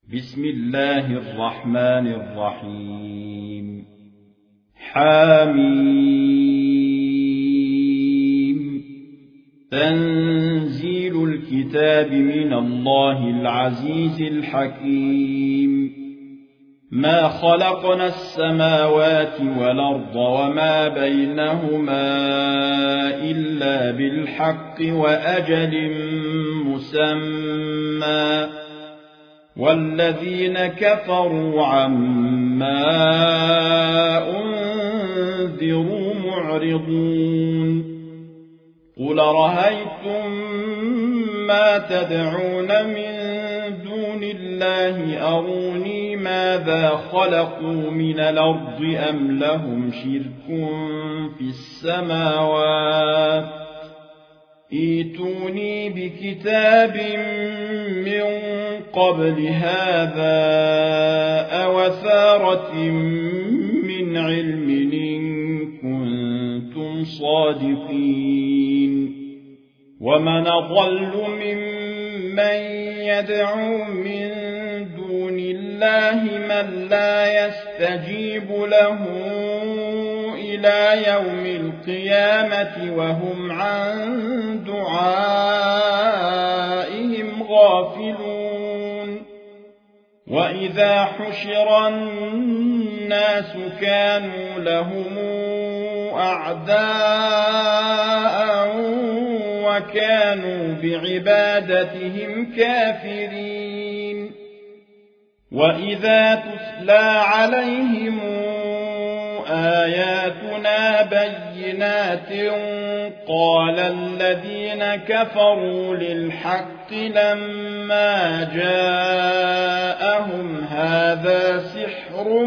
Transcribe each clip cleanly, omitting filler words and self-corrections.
بسم الله الرحمن الرحيم حميم تنزيل الكتاب من الله العزيز الحكيم ما خلقنا السماوات والأرض وما بينهما إلا بالحق وأجل مسمى والذين كفروا عما أنذروا معرضون قل رأيتم ما تدعون من دون الله أروني ماذا خلقوا من الأرض أم لهم شرك في السماوات ائتوني بكتاب من قبل هذا أو أثارة من علم إن كنتم صادقين ومن أضل ممن يدعو من دون الله من لا يستجيب له إلى يوم القيامة وهم عن دعائهم غافلون وإذا حشر الناس كانوا لهم أعداء وكانوا بعبادتهم كافرين وإذا تتلى عليهم آياتنا بينات قال الذين كفروا للحق لما جاءهم هذا سحر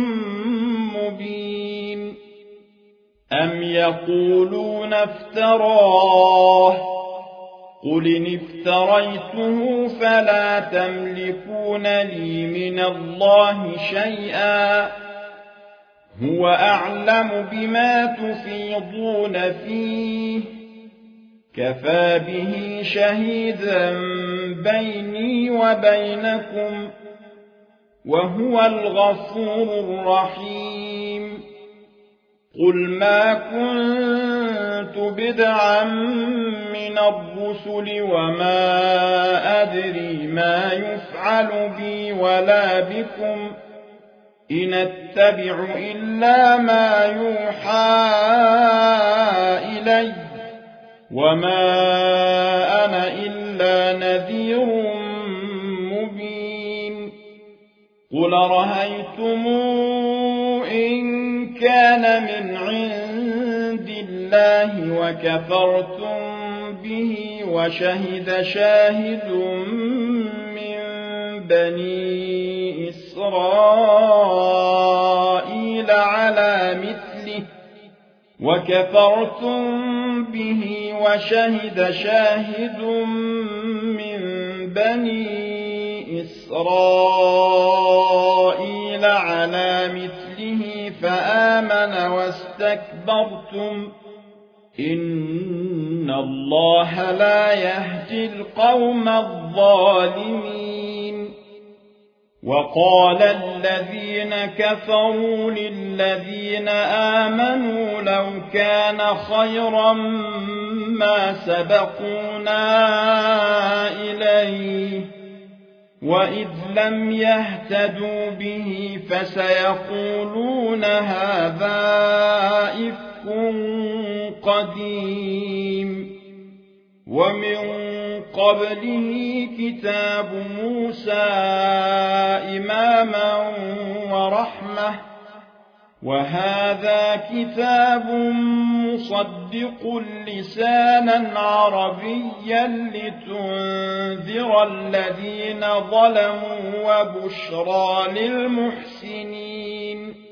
مبين أم يقولون افتراه قل إن افتريته فلا تملكون لي من الله شيئا هو أعلم بما تفيضون فيه كفى به شهيدا بيني وبينكم وهو الغفور الرحيم قل ما كنت بدعا من الرسل وما أدري ما يفعل بي ولا بكم إن أتبع إلا ما يوحى إلي وما أنا إلا نذير مبين قل رأيتم إن كان من عند الله وكفرتم به وشهد شاهد من بني إسرائيل على مثله وكفرتم به وشهد شاهد من بني إسرائيل على مثله فآمن واستكبرتم إن الله لا يهدي القوم الظالمين وقال الذين كفروا للذين آمنوا لو كان خيرا ما سبقونا إليه وإذ لم يهتدوا به فسيقولون هذا إفك قديم ومن قبله كتاب موسى إماما ورحمة وهذا كتاب مصدق لسانا عربيا لتنذر الذين ظلموا وبشرى للمحسنين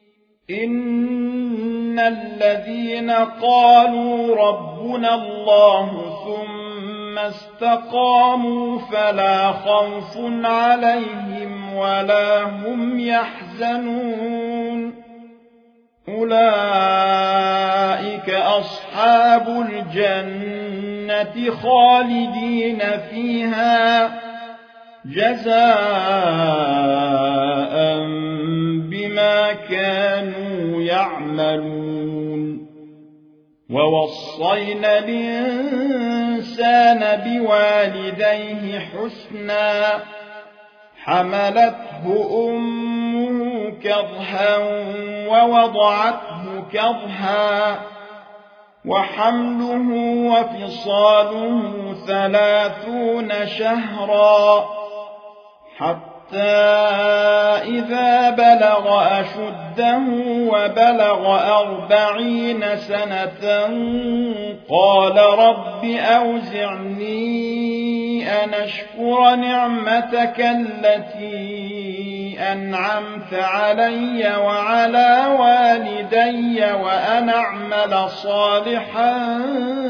إن الذين قالوا ربنا الله ثم استقاموا فلا خوف عليهم ولا هم يحزنون أولئك أصحاب الجنة خالدين فيها جزاء بما كانوا يعملون ووصينا الإنسان بوالديه حسنا حملته أمه كرها ووضعته كرها وحمله وفصاله 30 شهرا حتى إذا بلغ أشده وبلغ 40 سنة قال رب أوزعني أن أشكر نعمتك التي أنعمت علي وعلى والدي وأن أعمل صالحا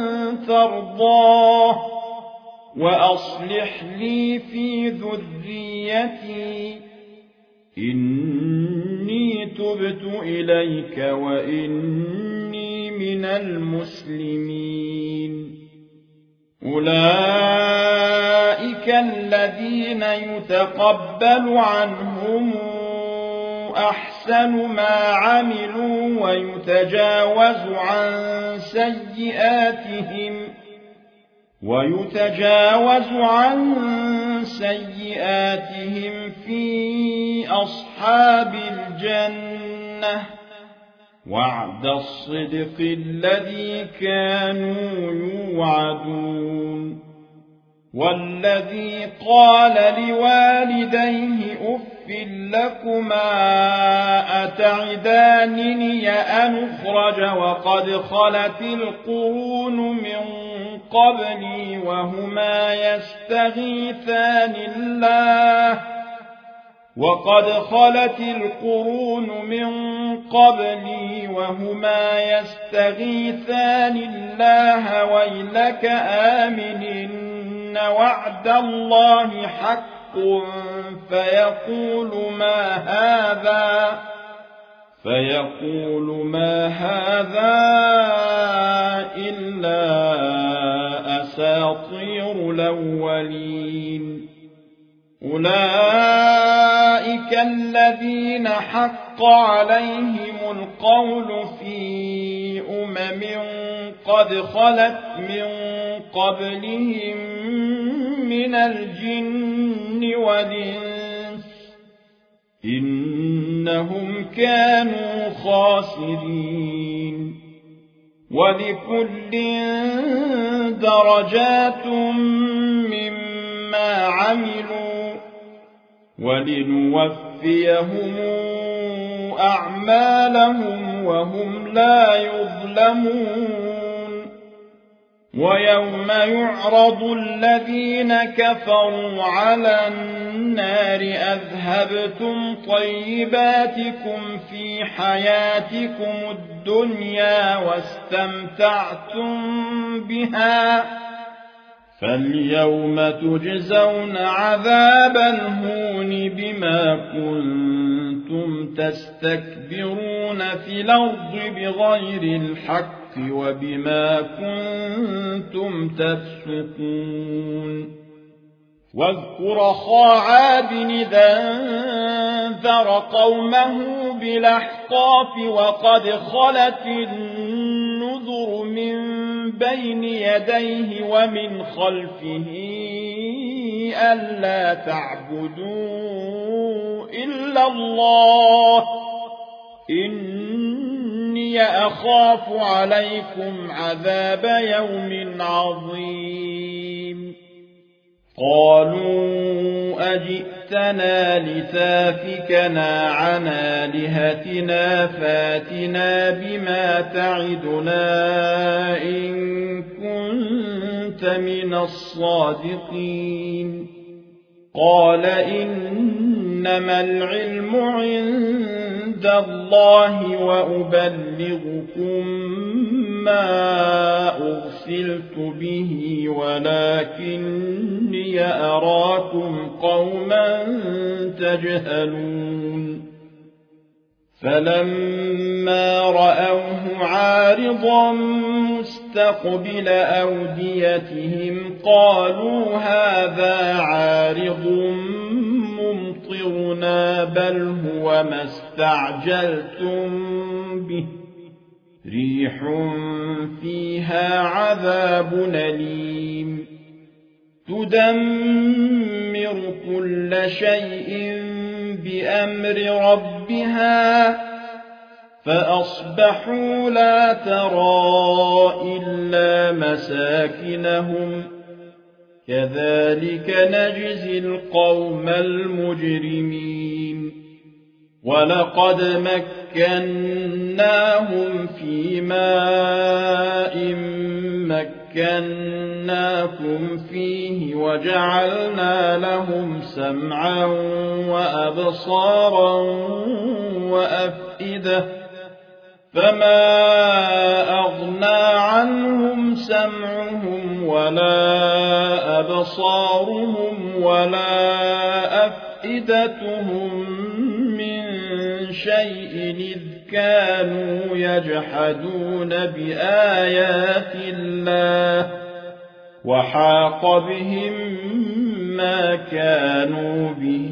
ترضاه وأصلح لي في ذريتي إني تبت إليك وإني من المسلمين أولئك الذين يتقبل عنهم أحسن ما عملوا ويتجاوز عن سيئاتهم في أصحاب الجنة وعد الصدق الذي كانوا يوعدون والذي قال لوالديه أف لكما أتعدانني أن أخرج وقد خلت القرون من قبلي وهما يستغيثان الله ويلك آمن إن وعد الله حق فيقول ما هذا إلا أساطير الأولين أولئك الذين حق عليهم القول في قد خلت من قبلهم من الجن والإنس إنهم كانوا خاسرين ولكل درجات مما عملوا ولنوفيهم أعمالهم وهم لا يظلمون ويوم يعرض الذين كفروا على النار أذهبتم طيباتكم في حياتكم الدنيا واستمتعتم بها فاليوم تجزون عذاب الهون بما كنتم تستكبرون في الأرض بغير الحق وبما كنتم تفسقون واذكر أخا عاد إذا أنذر قومه بالأحقاف وقد خلت النذر من بين يديه ومن خلفه ألا تعبدوا إلا الله إني أخاف عليكم عذاب يوم عظيم قالوا أجئتنا لتافكنا عن آلهتنا فاتنا بما تعدنا إن كنت من الصادقين قال إنما العلم عند الله وأبلغكم ما أرسلت به ولكني أراكم قوما تجهلون فلما رأوه عارضا مستقبل أوديتهم قالوا هذا عارض ممطرنا بل هو ما استعجلتم به ريح فيها عذاب أليم تدمر كل شيء بأمر ربها فأصبحوا لا ترى إلا مساكنهم كذلك نجزي القوم المجرمين ولقد مكناهم في ماء مكناكم فيه وجعلنا لهم سمعا وأبصارا وأفئدة فما أغنى عنهم سمعهم ولا أبصارهم ولا أفئدتهم من شيء إذ كانوا يجحدون بآيات الله وحاق بهم ما كانوا به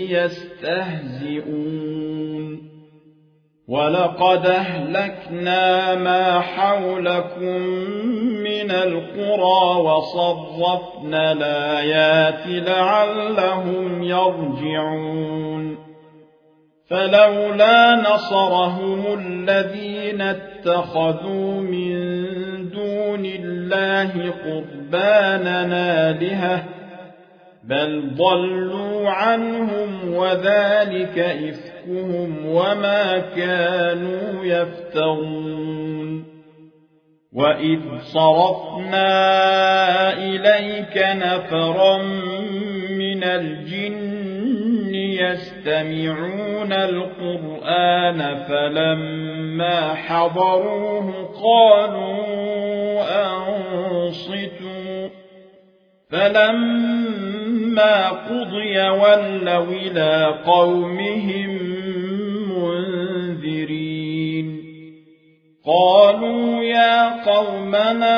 يستهزئون ولقد أهلكنا ما حولكم من القرى وصرفنا الآيات لعلهم يرجعون فلولا نصرهم الذين اتخذوا من دون الله قربانا آلهة بل ضلوا عنهم وذلك إفكهم وما كانوا يفترون وإذ صرفنا إليك نفرا من الجن يستمعون القرآن فلما حضروه قالوا أنصتوا فلما قضي ولوا إلى قومهم منذرين قالوا يا قومنا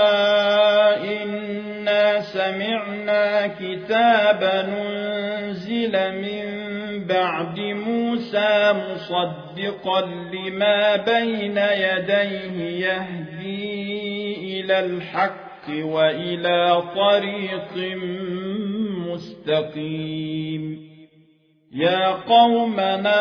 إنا سمعنا كتابا أنزل من بعد موسى مصدقا لما بين يديه يهدي إلى الحق وإلى طريق مستقيم يا قومنا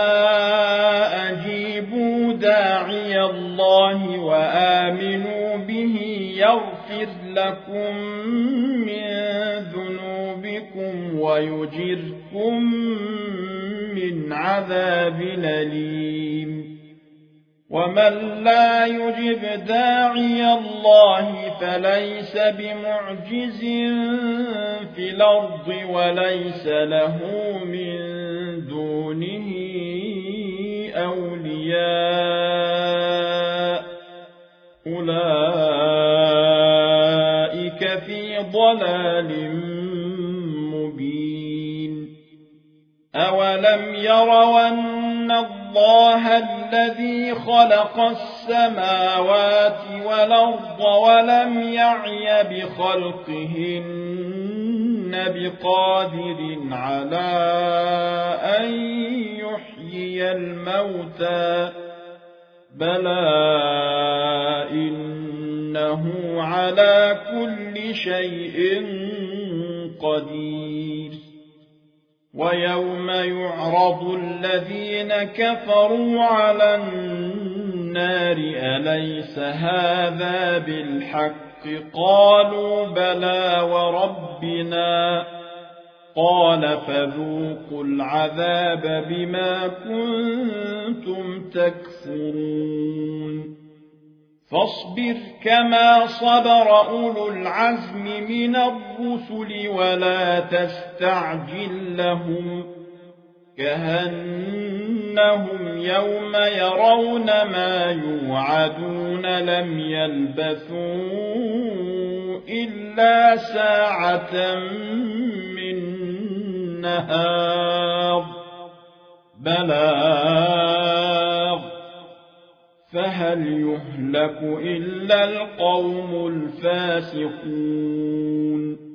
أجيبوا داعي الله وآمنوا به يغفر لكم من ذنوبكم ويجركم من عذاب أليم ومن لا يجب داعي الله فليس بمعجز في الأرض وليس له من دونه أولياء أولئك في ضلال مبين أولم يروا أن الله الذي خلق السماوات والأرض ولم يعي بخلقهن بقادر على أن يحيي الموتى بلى إنه على كل شيء قدير ويوم يعرض الذين كفروا على النار أليس هذا بالحق قالوا بلى وربنا قال فذوقوا العذاب بما كنتم تكفرون فاصبر كما صبر أولو العزم من الرسل ولا تستعجل لهم كأنهم يوم يرون ما يوعدون لم يلبثوا إلا ساعة من نهار بلاغ فهل يهلك إلا القوم الفاسقون